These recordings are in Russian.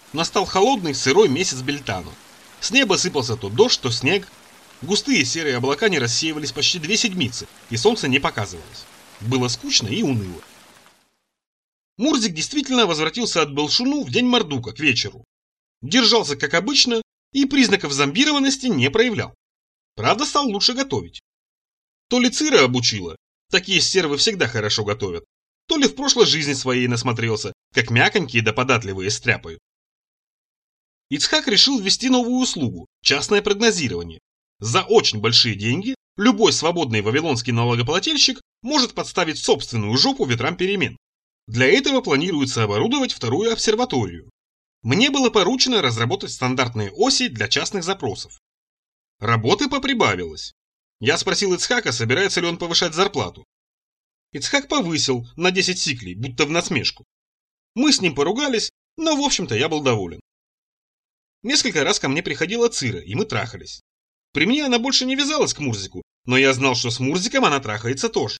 Настал холодный, сырой месяц Бельтану. С неба сыпался то дождь, то снег. Густые серые облака не рассеивались почти 2 седмицы, и солнце не показывалось. Было скучно и уныло. Мурзик действительно возвратился от Белшуну в день Мардука к вечеру. Держался как обычно и признаков зомбированности не проявлял. Правда, стал лучше готовить. То ли Цира обучила, такие стервы всегда хорошо готовят, то ли в прошлой жизни своей насмотрелся, как мяконькие да податливые стряпают. Ицхак решил ввести новую услугу – частное прогнозирование. За очень большие деньги любой свободный вавилонский налогоплательщик может подставить собственную жопу ветрам перемен. Для этого планируется оборудовать вторую обсерваторию. Мне было поручено разработать стандартные оси для частных запросов. Работы поприбавилось. Я спросил Ицхака, собирается ли он повышать зарплату. Ицхак повысил на 10 сиклей, будто в насмешку. Мы с ним поругались, но в общем-то я был доволен. Несколько раз ко мне приходила Цира, и мы трахались. При мне она больше не вязалась к Мурзику, но я знал, что с Мурзиком она трахается тоже.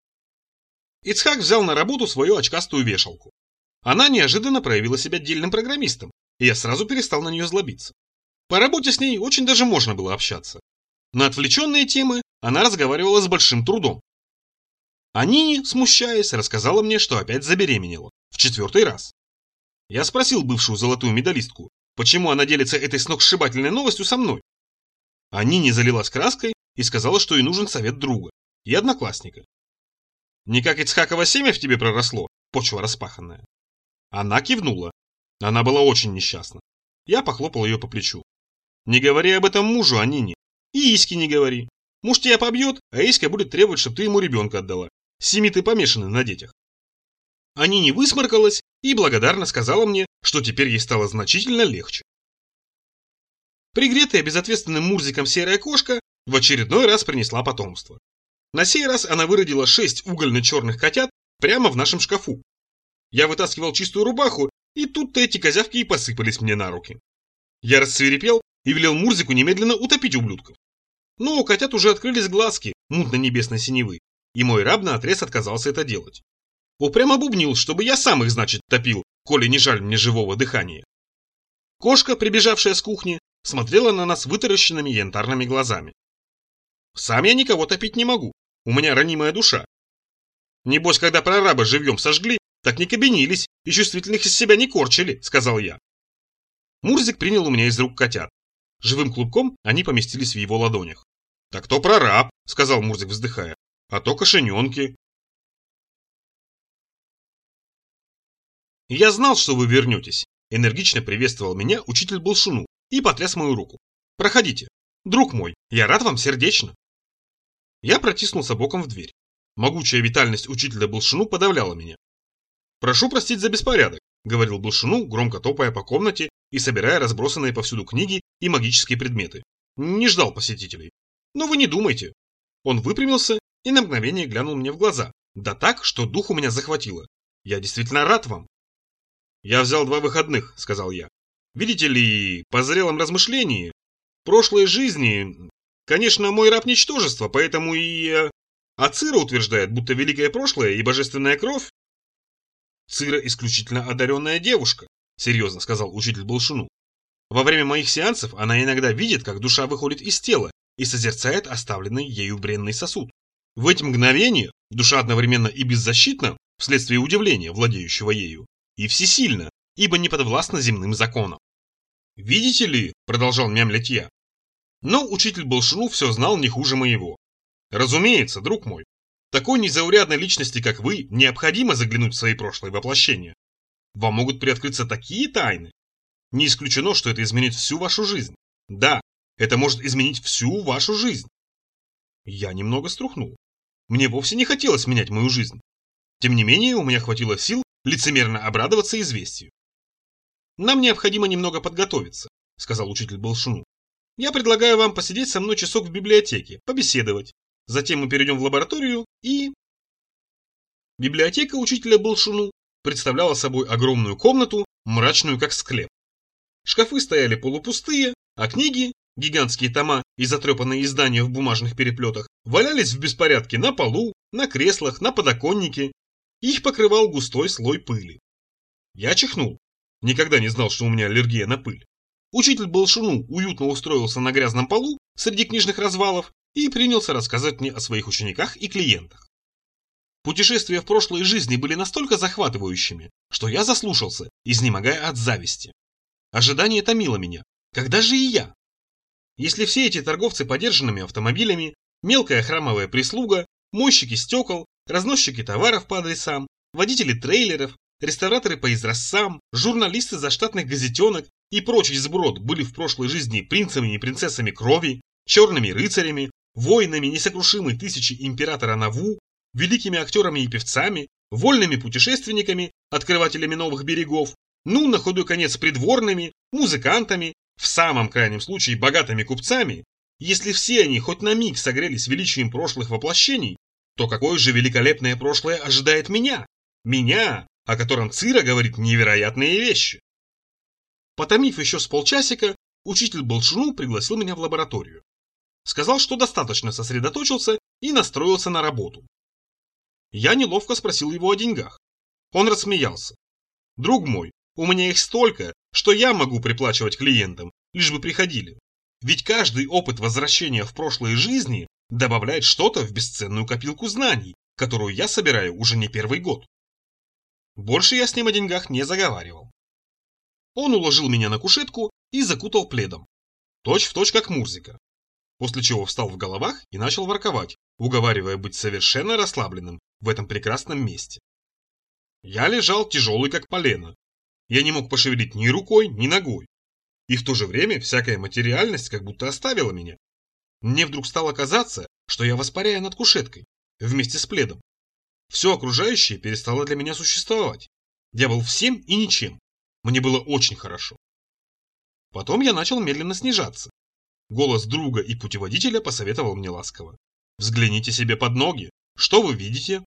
Ицхак взял на работу свою очкастую вешалку. Она неожиданно проявила себя дельным программистом, и я сразу перестал на нее злобиться. По работе с ней очень даже можно было общаться. На отвлеченные темы она разговаривала с большим трудом. А Нини, смущаясь, рассказала мне, что опять забеременела. В 4-й раз. Я спросил бывшую золотую медалистку, почему она делится этой сногсшибательной новостью со мной. А Нини залилась краской и сказала, что ей нужен совет друга и одноклассника. Не как Ицхаково семя в тебе проросло, почва распаханная. Она кивнула. Она была очень несчастна. Я похлопал ее по плечу. Не говори об этом мужу, а Нине. И Иське не говори. Муж тебя побьет, а Иська будет требовать, чтобы ты ему ребенка отдала. Семи ты помешаны на детях. А Нине высморкалась и благодарно сказала мне, что теперь ей стало значительно легче. Пригретая безответственным Мурзиком серая кошка в очередной раз принесла потомство. На сей раз она выродила 6 угольно-черных котят прямо в нашем шкафу. Я вытаскивал чистую рубаху, и тут-то эти козявки и посыпались мне на руки. Я рассвирепел и велел Мурзику немедленно утопить ублюдков. Но у котят уже открылись глазки мутно-небесной синевы, и мой раб наотрез отказался это делать. Упрямо бубнил, чтобы я сам их, значит, топил, коли не жаль мне живого дыхания. Кошка, прибежавшая с кухни, смотрела на нас вытаращенными янтарными глазами. Сам я никого топить не могу, у меня ранимая душа. Небось, когда прораба живьем сожгли, так не кабенились и чувствительных из себя не корчили, сказал я. Мурзик принял у меня из рук котят. Живым клубком они поместились в его ладонях. Так то прораб, сказал Мурзик, вздыхая, а то кошененки. Я знал, что вы вернетесь, энергично приветствовал меня учитель Белшуну и потряс мою руку. Проходите. Друг мой, я рад вам сердечно. Я протиснулся боком в дверь. Могучая витальность учителя Белшуну подавляла меня. «Прошу простить за беспорядок», — говорил Белшуну, громко топая по комнате и собирая разбросанные повсюду книги и магические предметы. Не ждал посетителей. Но вы не думайте. Он выпрямился и на мгновение глянул мне в глаза. Да так, что дух у меня захватило. Я действительно рад вам. «Я взял 2 выходных», — сказал я. «Видите ли, по зрелом размышлении, прошлой жизни, конечно, мой раб ничтожество, поэтому и... А Цира утверждает, будто великое прошлое и божественная кровь...» «Цира исключительно одаренная девушка», — серьезно сказал учитель Белшуну. «Во время моих сеансов она иногда видит, как душа выходит из тела и созерцает оставленный ею бренный сосуд. В эти мгновения душа одновременно и беззащитна, вследствие удивления, владеющего ею, и всесильна, ибо не подвластна земным законам. «Видите ли», — продолжал мямлять я, но учитель Белшуну все знал не хуже моего. «Разумеется, друг мой, такой незаурядной личности, как вы, необходимо заглянуть в свои прошлые воплощения. Вам могут приоткрыться такие тайны. Не исключено, что это изменит всю вашу жизнь. Да, это может изменить всю вашу жизнь». Я немного струхнул. Мне вовсе не хотелось менять мою жизнь. Тем не менее, у меня хватило сил лицемерно обрадоваться известию. «Нам необходимо немного подготовиться», — сказал учитель Белшуну. «Я предлагаю вам посидеть со мной часок в библиотеке, побеседовать. Затем мы перейдем в лабораторию и...» Библиотека учителя Белшуну представляла собой огромную комнату, мрачную как склеп. Шкафы стояли полупустые, а книги, гигантские тома и затрепанные издания в бумажных переплетах, валялись в беспорядке на полу, на креслах, на подоконнике. Их покрывал густой слой пыли. Я чихнул. Никогда не знал, что у меня аллергия на пыль. Учитель Балшуну уютно устроился на грязном полу среди книжных развалов и принялся рассказывать мне о своих учениках и клиентах. Путешествия в прошлые жизни были настолько захватывающими, что я заслушался, изнемогая от зависти. Ожидание томило меня. Когда же и я? Если все эти торговцы подержанными автомобилями, мелкая храмовая прислуга, мойщики стекол, разносчики товаров по адресам, водители трейлеров, реставраторы по изразцам, журналисты заштатных газетенок и прочий сброд были в прошлой жизни принцами и принцессами крови, черными рыцарями, воинами несокрушимой тысячи императора Наву, великими актерами и певцами, вольными путешественниками, открывателями новых берегов, ну, на худой конец придворными, музыкантами, в самом крайнем случае богатыми купцами, если все они хоть на миг согрелись величием прошлых воплощений, то какое же великолепное прошлое ожидает меня? Меня, о котором Цира говорит невероятные вещи. Потомив еще с полчасика, учитель Балшуну пригласил меня в лабораторию. Сказал, что достаточно сосредоточился и настроился на работу. Я неловко спросил его о деньгах. Он рассмеялся. Друг мой, у меня их столько, что я могу приплачивать клиентам, лишь бы приходили. Ведь каждый опыт возвращения в прошлые жизни добавляет что-то в бесценную копилку знаний, которую я собираю уже не первый год. Больше я с ним о деньгах не заговаривал. Он уложил меня на кушетку и закутал пледом. Точь в точь как Мурзика. После чего встал в головах и начал ворковать, уговаривая быть совершенно расслабленным в этом прекрасном месте. Я лежал тяжелый как полено. Я не мог пошевелить ни рукой, ни ногой. И в то же время всякая материальность как будто оставила меня. Мне вдруг стало казаться, что я воспаряю над кушеткой, вместе с пледом. Все окружающее перестало для меня существовать. Я был всем и ничем. Мне было очень хорошо. Потом я начал медленно снижаться. Голос друга и путеводителя посоветовал мне ласково. Взгляните себе под ноги. Что вы видите?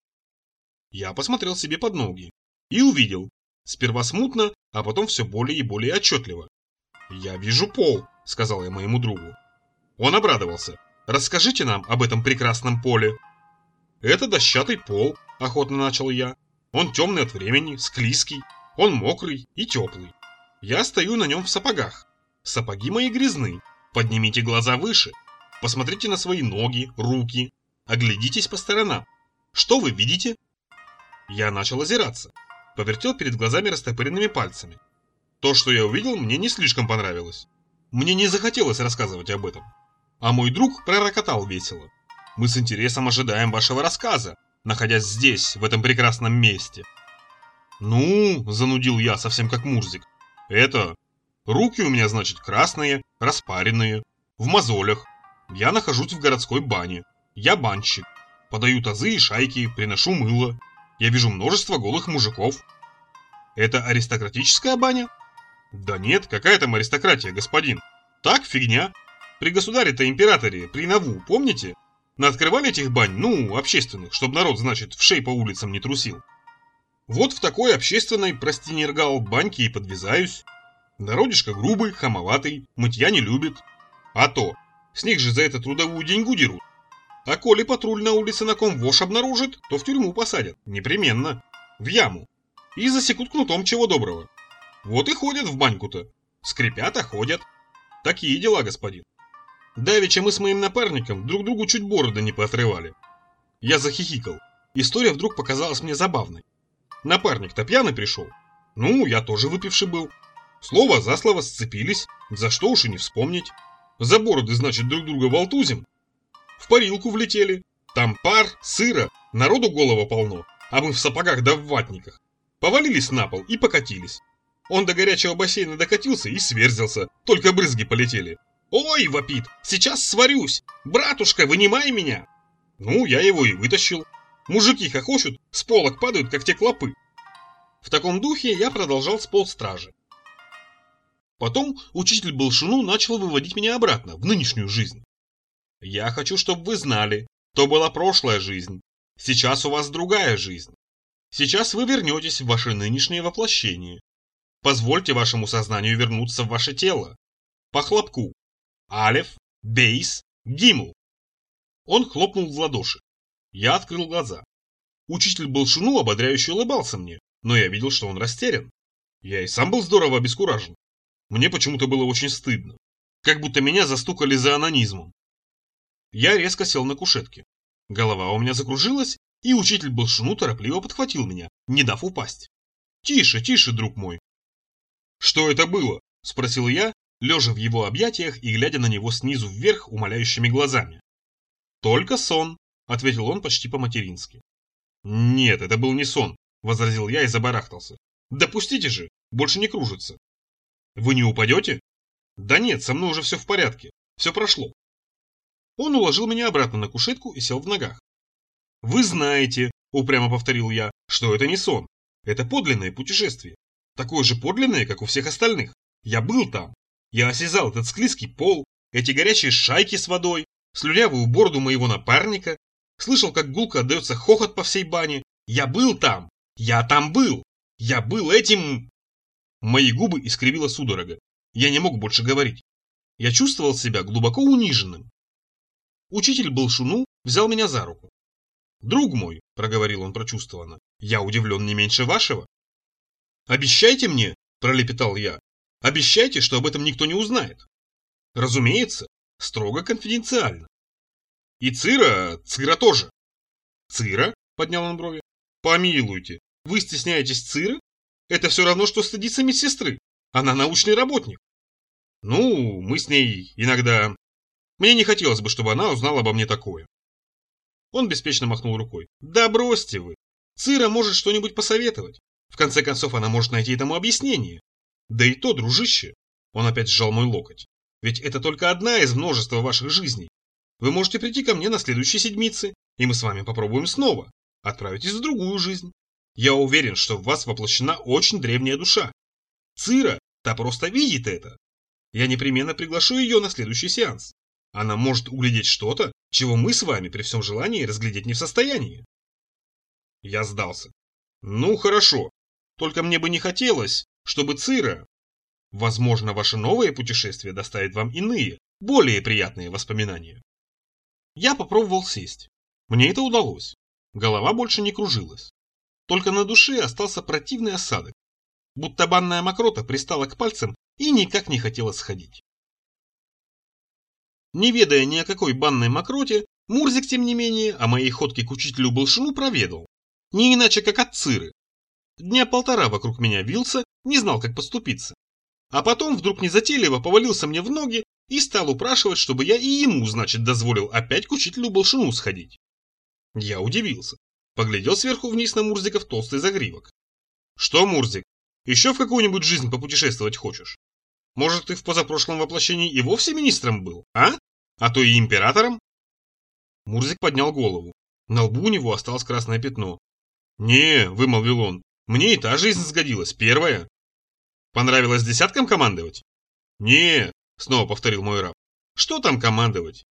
Я посмотрел себе под ноги и увидел. Сперва смутно, а потом все более и более отчетливо. «Я вижу пол», — сказал я моему другу. Он обрадовался. «Расскажите нам об этом прекрасном поле». «Это дощатый пол», — охотно начал я. «Он темный от времени, склизкий, он мокрый и теплый. Я стою на нем в сапогах. Сапоги мои грязны. Поднимите глаза выше. Посмотрите на свои ноги, руки. Оглядитесь по сторонам. Что вы видите?» Я начал озираться. Повертел перед глазами растопыренными пальцами. То, что я увидел, мне не слишком понравилось. Мне не захотелось рассказывать об этом. А мой друг пророкотал весело. «Мы с интересом ожидаем вашего рассказа, находясь здесь, в этом прекрасном месте». «Ну», — занудил я, совсем как Мурзик, — «это... Руки у меня, значит, красные, распаренные, в мозолях. Я нахожусь в городской бане. Я банщик. Подаю тазы и шайки, приношу мыло. Я вижу множество голых мужиков». «Это аристократическая баня?» «Да нет, какая там аристократия, господин? Так, фигня. При государе-то императоре, при Наву, помните? Наоткрывали этих бань, ну, общественных, чтобы народ, значит, в шей по улицам не трусил. Вот в такой общественной, прости нергал, баньке и подвязаюсь. Народишко грубый, хамоватый, мытья не любит. А то, с них же за это трудовую деньгу дерут. А коли патруль на улице на ком вошь обнаружит, то в тюрьму посадят, непременно, в яму. И засекут кнутом чего доброго. Вот и ходят в баньку-то. Скрипят, а ходят. Такие дела, господин. Давеча мы с моим напарником друг другу чуть бороды не поотрывали. Я захихикал. История вдруг показалась мне забавной. Напарник-то пьяный пришел. Ну, я тоже выпивший был. Слово за слово сцепились, за что уж и не вспомнить. За бороды, значит, друг друга волтузим. В парилку влетели. Там пар, сыра, народу голова полно, а мы в сапогах да в ватниках. Повалились на пол и покатились. Он до горячего бассейна докатился и сверзился, только брызги полетели. «Ой!» — вопит. «Сейчас сварюсь! Братушка, вынимай меня!» Ну, я его и вытащил. Мужики хохочут, с полок падают, как те клопы. В таком духе я продолжал с полстражи. Потом учитель Балшуну начал выводить меня обратно, в нынешнюю жизнь. «Я хочу, чтобы вы знали, то была прошлая жизнь. Сейчас у вас другая жизнь. Сейчас вы вернетесь в ваше нынешнее воплощение. Позвольте вашему сознанию вернуться в ваше тело. По хлопку. Алеф, бейс, гимл». Он хлопнул в ладоши. Я открыл глаза. Учитель Балшуну ободряюще улыбался мне, но я видел, что он растерян. Я и сам был здорово обескуражен. Мне почему-то было очень стыдно. Как будто меня застукали за анонизмом. Я резко сел на кушетке. Голова у меня закружилась, и учитель Болшуну торопливо подхватил меня, не дав упасть. «Тише, тише, друг мой!» «Что это было?» – спросил я, лежа в его объятиях и глядя на него снизу вверх умоляющими глазами. «Только сон», – ответил он почти по-матерински. «Нет, это был не сон», – возразил я и забарахтался. «Допустите же, больше не кружится». «Вы не упадете?» «Да нет, со мной уже все в порядке, все прошло». Он уложил меня обратно на кушетку и сел в ногах. «Вы знаете», – упрямо повторил я, – «что это не сон. Это подлинное путешествие. Такое же подлинное, как у всех остальных. Я был там. Я осязал этот склизкий пол, эти горячие шайки с водой, слюнявую бороду моего напарника, слышал, как гулко отдается хохот по всей бане. Я был там. Я там был. Я был этим...» Мои губы искривила судорога. Я не мог больше говорить. Я чувствовал себя глубоко униженным. Учитель Болшуну взял меня за руку. «Друг мой», — проговорил он прочувствованно, — «я удивлен не меньше вашего». «Обещайте мне», — пролепетал я, — «обещайте, что об этом никто не узнает». «Разумеется, строго конфиденциально». «И Цира тоже». «Цира?» — поднял он брови. «Помилуйте, вы стесняетесь Циры? Это все равно, что стыдиться медсестры. Она научный работник». «Ну, мы с ней иногда... Мне не хотелось бы, чтобы она узнала обо мне такое». Он беспечно махнул рукой. «Да бросьте вы. Цира может что-нибудь посоветовать. В конце концов, она может найти этому объяснение. Да и то, дружище». Он опять сжал мой локоть. «Ведь это только одна из множества ваших жизней. Вы можете прийти ко мне на следующей седмице, и мы с вами попробуем снова. Отправитесь в другую жизнь. Я уверен, что в вас воплощена очень древняя душа. Цира, та просто видит это. Я непременно приглашу ее на следующий сеанс. Она может углядеть что-то, чего мы с вами при всем желании разглядеть не в состоянии». Я сдался. «Ну, хорошо. Только мне бы не хотелось, чтобы Цира... Возможно, ваше новое путешествие доставит вам иные, более приятные воспоминания». Я попробовал сесть. Мне это удалось. Голова больше не кружилась. Только на душе остался противный осадок. Будто банная мокрота пристала к пальцам и никак не хотела сходить. Не ведая ни о какой банной мокроте, Мурзик, тем не менее, о моей ходке к учителю Болшуну проведал. Не иначе, как от Циры. Дня полтора вокруг меня вился, не знал, как поступиться. А потом вдруг незатейливо повалился мне в ноги и стал упрашивать, чтобы я и ему, значит, дозволил опять к учителю Болшуну сходить. Я удивился. Поглядел сверху вниз на Мурзиков толстый загривок. «Что, Мурзик, еще в какую-нибудь жизнь попутешествовать хочешь? Может, ты в позапрошлом воплощении и вовсе министром был, а? А то и императором?» Мурзик поднял голову. На лбу у него осталось красное пятно. «Не», — вымолвил он, — «мне и та жизнь сгодилась, первая». «Понравилось десяткам командовать?» «Не», — снова повторил мой раб. «Что там командовать?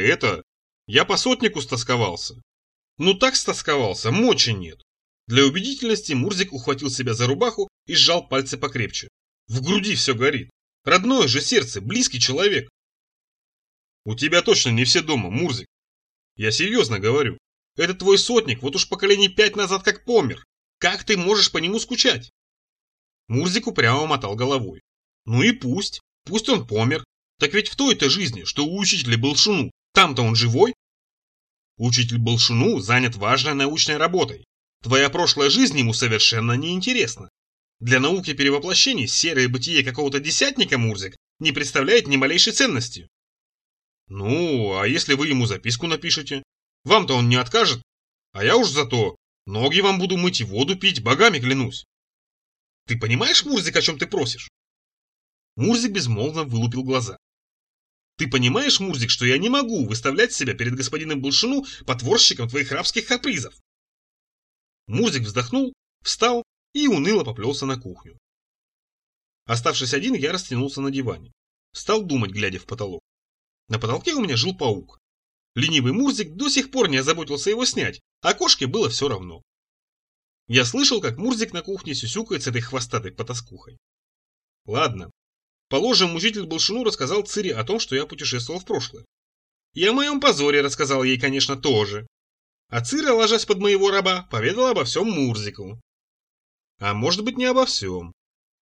Я по сотнику стосковался». «Ну так стосковался, мочи нет». Для убедительности Мурзик ухватил себя за рубаху и сжал пальцы покрепче. В груди все горит. Родное же сердце, близкий человек. «У тебя точно не все дома, Мурзик. Я серьезно говорю. Это твой сотник, вот уж поколений 5 назад как помер. Как ты можешь по нему скучать?» Мурзик упрямо мотал головой. «Ну и пусть он помер. Так ведь в той-то жизни, что у учителя Болшуну, там-то он живой?» «Учитель Болшуну занят важной научной работой. Твоя прошлая жизнь ему совершенно неинтересна. Для науки перевоплощений серое бытие какого-то десятника, Мурзик, не представляет ни малейшей ценности». «Ну, а если вы ему записку напишете? Вам-то он не откажет. А я уж зато ноги вам буду мыть и воду пить, богами клянусь». «Ты понимаешь, Мурзик, о чем ты просишь?» Мурзик безмолвно вылупил глаза. «Ты понимаешь, Мурзик, что я не могу выставлять себя перед господином Болшуну потворщиком твоих рабских капризов?» Мурзик вздохнул, встал и уныло поплелся на кухню. Оставшись один, я растянулся на диване. Стал думать, глядя в потолок. На потолке у меня жил паук. Ленивый Мурзик до сих пор не озаботился его снять, а кошке было все равно. Я слышал, как Мурзик на кухне сюсюкает с этой хвостатой потаскухой. Ладно. Положим, учитель Болшуну рассказал Цире о том, что я путешествовал в прошлое. И о моем позоре рассказал ей, конечно, тоже. А Цира, ложась под моего раба, поведала обо всем Мурзику. А может быть, не обо всем.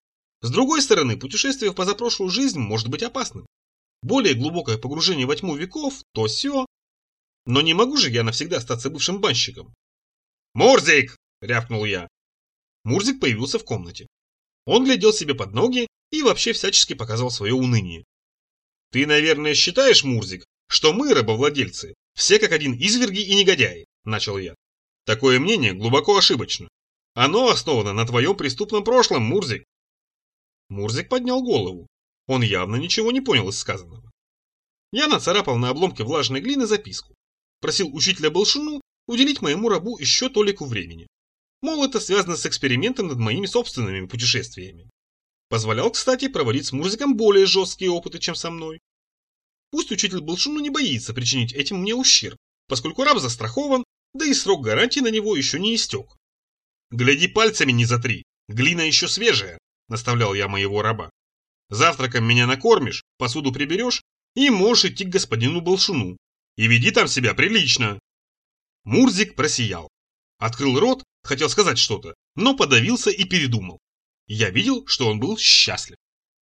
С другой стороны, путешествие в позапрошлую жизнь может быть опасным. Более глубокое погружение во тьму веков, то сё. Но не могу же я навсегда остаться бывшим банщиком. «Мурзик!» – рявкнул я. Мурзик появился в комнате. Он глядел себе под ноги и вообще всячески показывал свое уныние. «Ты, наверное, считаешь, Мурзик, что мы, рабовладельцы, все как один изверги и негодяи», – начал я. «Такое мнение глубоко ошибочно. Оно основано на твоем преступном прошлом, Мурзик». Мурзик поднял голову. Он явно ничего не понял из сказанного. Я нацарапал на обломке влажной глины записку. Просил учителя Болшуну уделить моему рабу еще толику времени. Мол, это связано с экспериментом над моими собственными путешествиями. Позволял, кстати, проводить с Мурзиком более жесткие опыты, чем со мной. Пусть учитель Болшуну не боится причинить этим мне ущерб, поскольку раб застрахован, да и срок гарантии на него еще не истек. «Гляди, пальцами не затри, глина еще свежая», – наставлял я моего раба. «Завтраком меня накормишь, посуду приберешь и можешь идти к господину Болшуну. И веди там себя прилично». Мурзик просиял. Открыл рот, хотел сказать что-то, но подавился и передумал. Я видел, что он был счастлив.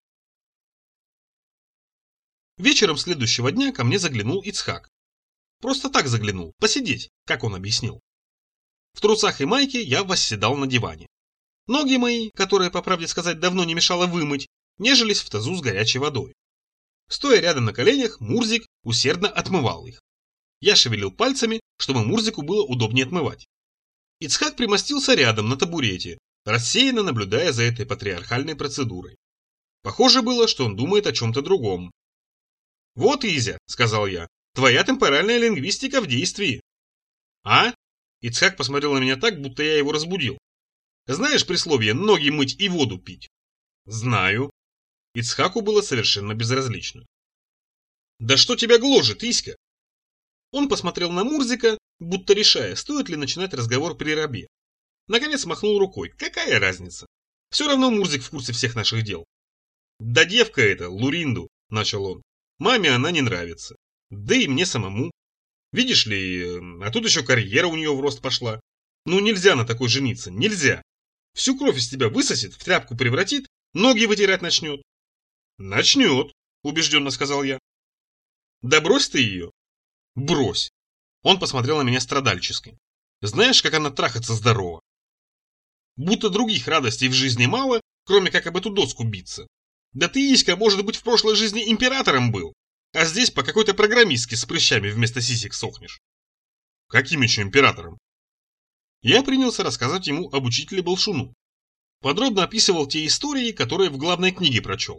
Вечером следующего дня ко мне заглянул Ицхак. Просто так заглянул, посидеть, как он объяснил. В трусах и майке я восседал на диване. Ноги мои, которые, по правде сказать, давно не мешало вымыть, нежились в тазу с горячей водой. Стоя рядом на коленях, Мурзик усердно отмывал их. Я шевелил пальцами, чтобы Мурзику было удобнее отмывать. Ицхак примостился рядом на табурете, рассеянно наблюдая за этой патриархальной процедурой. Похоже было, что он думает о чем-то другом. «Вот, Изя», — сказал я, — «твоя темпоральная лингвистика в действии». «А?» — Ицхак посмотрел на меня так, будто я его разбудил. «Знаешь присловие «ноги мыть и воду пить»?» «Знаю». Ицхаку было совершенно безразлично. «Да что тебя гложет, Иська?» Он посмотрел на Мурзика, будто решая, стоит ли начинать разговор при рабе. Наконец махнул рукой. Какая разница? Все равно Мурзик в курсе всех наших дел. «Да девка эта, Луринду», — начал он. «Маме она не нравится. Да и мне самому. Видишь ли, а тут еще карьера у нее в рост пошла. Ну нельзя на такой жениться, нельзя. Всю кровь из тебя высосет, в тряпку превратит, ноги вытирать начнет». «Начнет», — убежденно сказал я. «Да брось ты ее». «Брось». Он посмотрел на меня страдальчески. «Знаешь, как она трахаться здорова? Будто других радостей в жизни мало, кроме как об эту доску биться. Да ты, Иська, может быть, в прошлой жизни императором был, а здесь по какой-то программистке с прыщами вместо сисек сохнешь». «Каким еще императором?» Я принялся рассказывать ему об учителе Болшуну. Подробно описывал те истории, которые в главной книге прочел.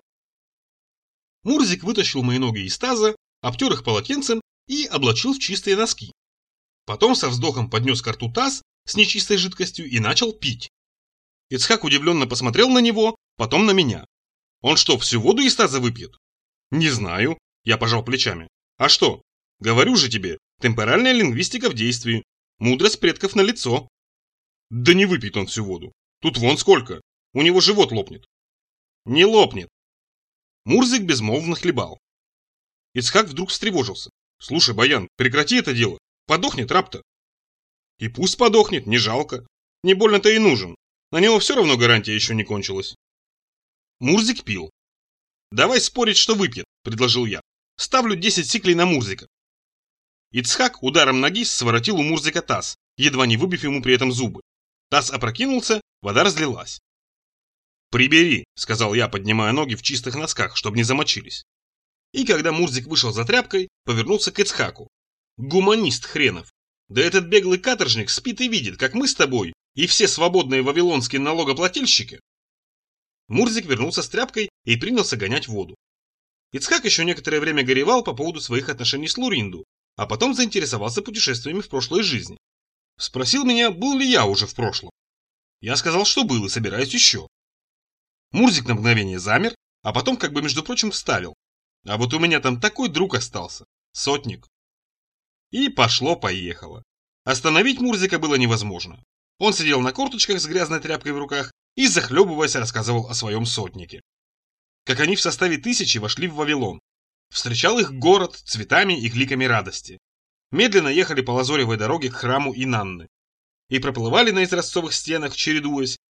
Мурзик вытащил мои ноги из таза, обтер их полотенцем и облачил в чистые носки. Потом со вздохом поднес ко рту таз с нечистой жидкостью и начал пить. Ицхак удивленно посмотрел на него, потом на меня. «Он что, всю воду из таза выпьет?» «Не знаю», — я пожал плечами. «А что? Говорю же тебе, темпоральная лингвистика в действии. Мудрость предков налицо». «Да не выпьет он всю воду. Тут вон сколько. У него живот лопнет». «Не лопнет». Мурзик безмолвно хлебал. Ицхак вдруг встревожился. «Слушай, Баян, прекрати это дело. Подохнет раб-то». «И пусть подохнет, не жалко. Не больно-то и нужен. На него все равно гарантия еще не кончилась». Мурзик пил. «Давай спорить, что выпьет», — предложил я. «Ставлю 10 сиклей на Мурзика». Ицхак ударом ноги своротил у Мурзика таз, едва не выбив ему при этом зубы. Таз опрокинулся, вода разлилась. «Прибери», — сказал я, поднимая ноги в чистых носках, чтобы не замочились. И когда Мурзик вышел за тряпкой, повернулся к Ицхаку. «Гуманист хренов! Да этот беглый каторжник спит и видит, как мы с тобой и все свободные вавилонские налогоплательщики». Мурзик вернулся с тряпкой и принялся гонять воду. Ицхак еще некоторое время горевал по поводу своих отношений с Луринду, а потом заинтересовался путешествиями в прошлой жизни. Спросил меня, был ли я уже в прошлом. Я сказал, что был и собираюсь еще. Мурзик на мгновение замер, а потом, как бы между прочим, вставил. А вот у меня там такой друг остался. Сотник. И пошло-поехало. Остановить Мурзика было невозможно. Он сидел на корточках с грязной тряпкой в руках и, захлебываясь, рассказывал о своем сотнике. Как они в составе 1000 вошли в Вавилон. Встречал их город цветами и кликами радости. Медленно ехали по лазоревой дороге к храму Инанны. И проплывали на изразцовых стенах, чередуясь,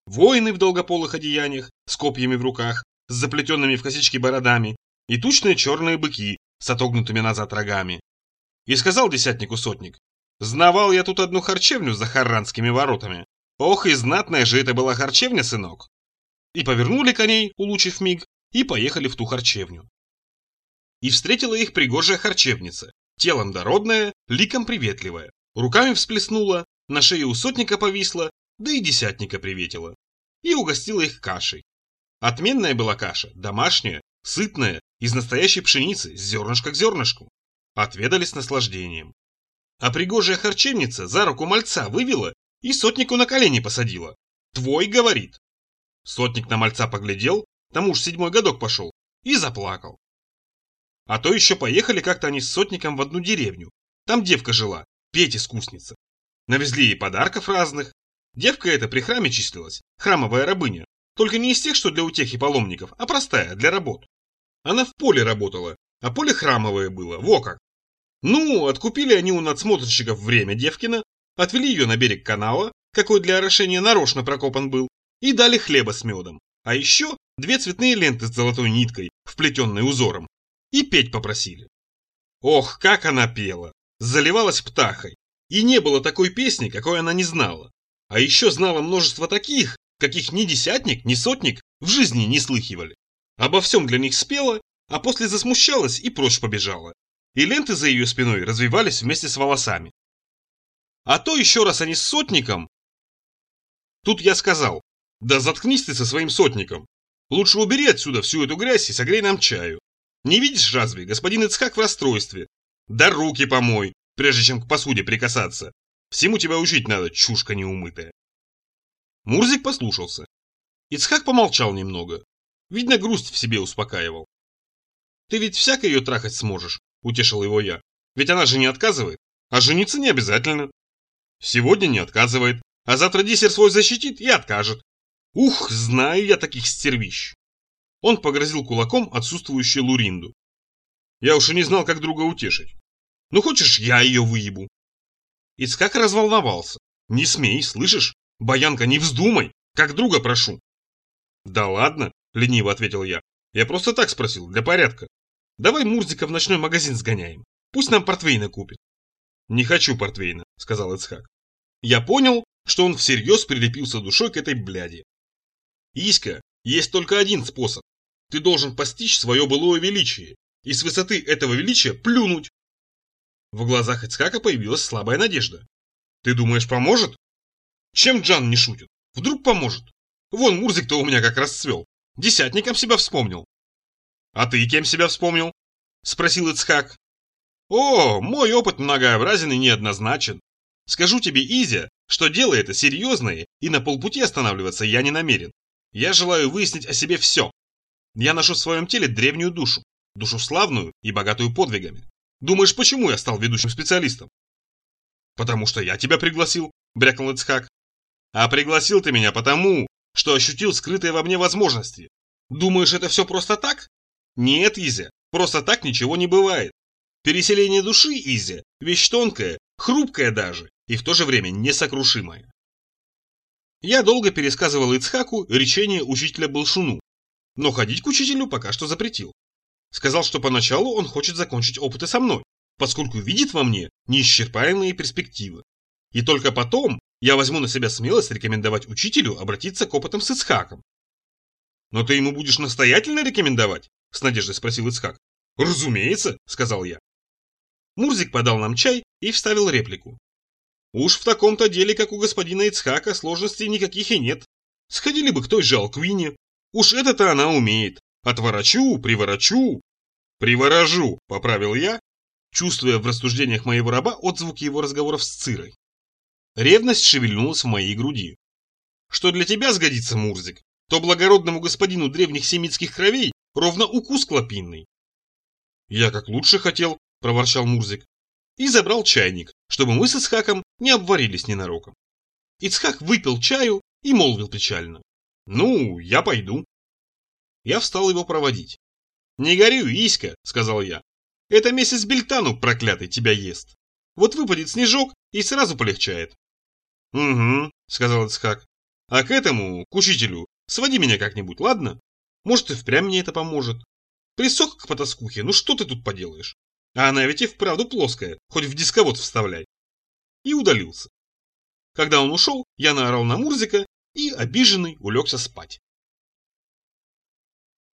Воины в долгополых одеяниях, с копьями в руках, с заплетенными в косички бородами, и тучные черные быки с отогнутыми назад рогами. И сказал десятнику сотник: «Знавал я тут одну харчевню за Харранскими воротами. Ох, и знатная же это была харчевня, сынок!» И повернули коней, улучив миг, и поехали в ту харчевню. И встретила их пригожая харчевница, телом дородная, ликом приветливая, руками всплеснула, на шее у сотника повисла, да и десятника приветила. И угостила их кашей. Отменная была каша, домашняя, сытная, из настоящей пшеницы, с зернышка к зернышку. Отведали с наслаждением. А пригожая харчевница за руку мальца вывела и сотнику на колени посадила. «Твой, — говорит». Сотник на мальца поглядел, тому уж 7-й годок пошел, и заплакал. А то еще поехали как-то они с сотником в одну деревню. Там девка жила, Петя искусница. Навезли ей подарков разных. Девка эта при храме числилась, храмовая рабыня. Только не из тех, что для утехи паломников, а простая, для работ. Она в поле работала, а поле храмовое было, во как. Ну, откупили они у надсмотрщиков время девкина, отвели ее на берег канала, какой для орошения нарочно прокопан был, и дали хлеба с медом. А еще 2 цветные ленты с золотой ниткой, вплетенной узором. И петь попросили. Ох, как она пела! Заливалась птахой. И не было такой песни, какой она не знала. А еще знала множество таких, каких ни десятник, ни сотник в жизни не слыхивали. Обо всем для них спела, а после засмущалась и прочь побежала. И ленты за ее спиной развивались вместе с волосами. А то еще раз они с сотником. Тут я сказал: «Да заткнись ты со своим сотником. Лучше убери отсюда всю эту грязь и согрей нам чаю. Не видишь разве, господин Ицхак в расстройстве? Да руки помой, прежде чем к посуде прикасаться. Всему тебя учить надо, чушка неумытая». Мурзик послушался. Ицхак помолчал немного. Видно, грусть в себе успокаивал. «Ты ведь всяко ее трахать сможешь», — утешил его я. «Ведь она же не отказывает, а жениться не обязательно. Сегодня не отказывает, а завтра диссер свой защитит и откажет. Ух, знаю я таких стервищ». Он погрозил кулаком отсутствующую Луринду. Я уж и не знал, как друга утешить. «Ну хочешь, я ее выебу?» Ицхак разволновался. «Не смей, слышишь? Баянка, не вздумай, как друга прошу». «Да ладно», — лениво ответил я. «Я просто так спросил, для порядка. Давай Мурзика в ночной магазин сгоняем. Пусть нам портвейна купит». «Не хочу портвейна», — сказал Ицхак. Я понял, что он всерьез прилепился душой к этой бляди. «Иська, есть только один способ. Ты должен постичь свое былое величие и с высоты этого величия плюнуть». В глазах Ицхака появилась слабая надежда. «Ты думаешь, поможет?» «Чем Джан не шутит? Вдруг поможет? Вон Мурзик-то у меня как расцвел. Десятником себя вспомнил». «А ты кем себя вспомнил?» — спросил Ицхак. «О, мой опыт многообразен и неоднозначен. Скажу тебе, Изя, что дело это серьезное, и на полпути останавливаться я не намерен. Я желаю выяснить о себе все. Я ношу в своем теле древнюю душу, душу славную и богатую подвигами. Думаешь, почему я стал ведущим специалистом?» «Потому что я тебя пригласил», — брякнул Ицхак. «А пригласил ты меня потому, что ощутил скрытые во мне возможности. Думаешь, это все просто так? Нет, Изя, просто так ничего не бывает. Переселение души, Изя, вещь тонкая, хрупкая даже, и в то же время несокрушимая». Я долго пересказывал Ицхаку речение учителя Балшуну, но ходить к учителю пока что запретил. Сказал, что поначалу он хочет закончить опыты со мной, поскольку видит во мне неисчерпаемые перспективы. И только потом я возьму на себя смелость рекомендовать учителю обратиться к опытам с Ицхаком. «Но ты ему будешь настоятельно рекомендовать?» — с надеждой спросил Ицхак. «Разумеется», — сказал я. Мурзик подал нам чай и вставил реплику. «Уж в таком-то деле, как у господина Ицхака, сложностей никаких и нет. Сходили бы к той же Алквине. Уж это-то она умеет. Отворочу, приворочу». «Приворожу», — поправил я, чувствуя в рассуждениях моего раба отзвуки его разговоров с Цирой. Ревность шевельнулась в моей груди. «Что для тебя сгодится, Мурзик, то благородному господину древних семитских кровей ровно укус клопинный». «Я как лучше хотел», — проворчал Мурзик, и забрал чайник, чтобы мы с Ицхаком не обварились ненароком. Ицхак выпил чаю и молвил печально: «Ну, я пойду». Я встал его проводить. «Не горюй, Иська», — сказал я. «Это месяц Бельтану проклятый тебя ест. Вот выпадет снежок и сразу полегчает». «Угу», — сказал Ицхак. А к этому, к учителю, своди меня как-нибудь, ладно? Может, и впрямь мне это поможет. Присох к потаскухе, ну что ты тут поделаешь? А она ведь и вправду плоская, хоть в дисковод вставляй. И удалился. Когда он ушел, я наорал на Мурзика и, обиженный, улегся спать.